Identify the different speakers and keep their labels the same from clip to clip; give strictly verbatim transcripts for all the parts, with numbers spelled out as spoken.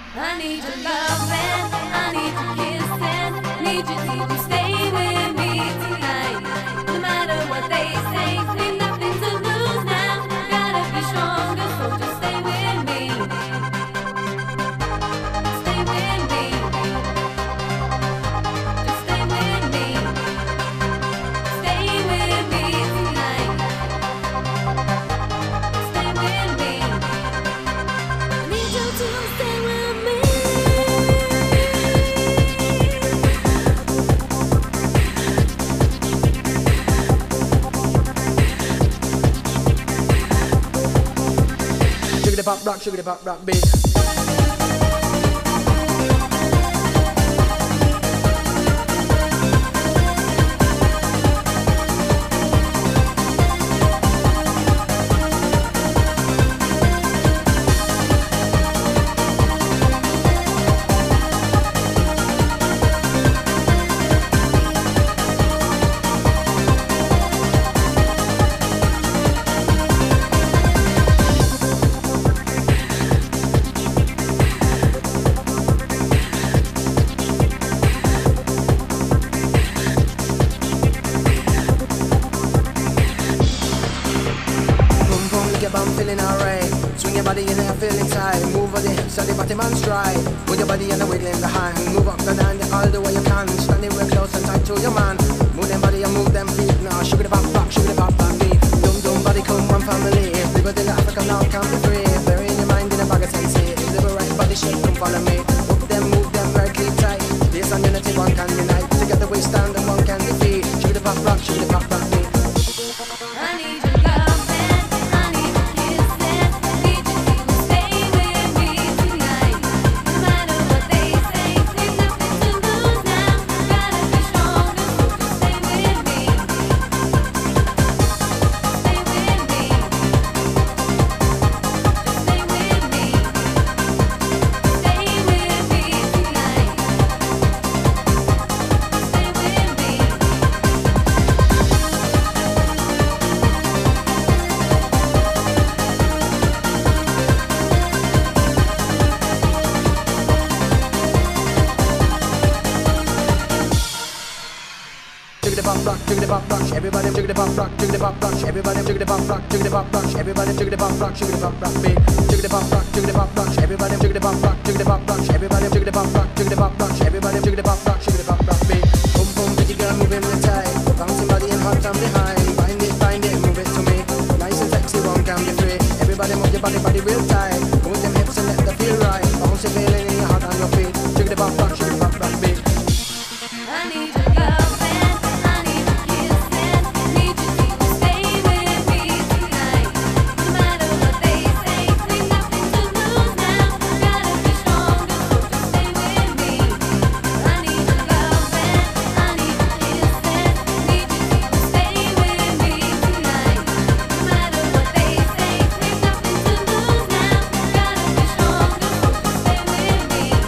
Speaker 1: I need your loving, I need your kissing, need you to stay with me tonight. No matter what they say, ain't nothing to lose now. Gotta be stronger, so just stay with me. Stay with me. Just stay with me. Stay with me tonight. Stay with me. I need you to stay with me.
Speaker 2: Sugar pop rock, sugar pop rock beat. I'm feeling alright. Swing your body in there, feeling tight. Move on the hips, so the body man stride. Move your body and the wiggling behind. Move up and down all the way you can. Standing real close and tight to your man. Move them body and move them feet now. Sugar the pop rock, sugar the pop rock beat. Dum dum body come one family. Liberty in Africa now can be free. Bury in your mind in a bag of sensei. Live a right body shape, come follow me. Move them, move them very clean tight. This and unity, one can unite. Together we stand and one can defeat. Sugar the pop rock, sugar the pop rock beat.
Speaker 1: I need your loving, I need your kissing, need you to stay with me tonight. No matter what they say, ain't nothing to lose now. Gotta be stronger, so just stay with me. Stay with me. Just stay with me. Stay with me tonight. Stay with me.
Speaker 2: Jiggy the pop rock, jiggy the pop rock, everybody jiggy the pop rock, jiggy the pop rock, everybody jiggy the pop rock, jiggy the pop rock, everybody jiggy the pop rock, jiggy the pop rock beat. Jiggy the pop rock, jiggy the pop rock, everybody jiggy the pop rock, jiggy the pop rock, everybody jiggy the pop rock, jiggy the pop rock, everybody jiggy the pop rock, jiggy the pop rock beat. Boom boom, pretty girl moving the tight, bouncing body and hot from behind. Find it, find it, move it to me. Nice and sexy, one can be free. Everybody move your body, body real tight. Move them hips and let the feel right. Bounce your feeling in your heart on your feet. Jiggy the pop rock, jiggy the pop rock beat.
Speaker 1: I need your loving, I need your kissing, need you to stay with me tonight. No matter what they say, ain't nothing to lose now. Gotta be stronger, so just stay with me. I need your loving, I need your kissing, need you to stay with me tonight. No matter what they say, ain't nothing to lose now. Gotta be stronger, so just stay with me. Stay with me.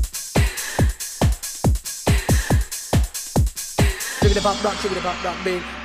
Speaker 2: Jiggy the pop rock, jiggy the pop rock beat.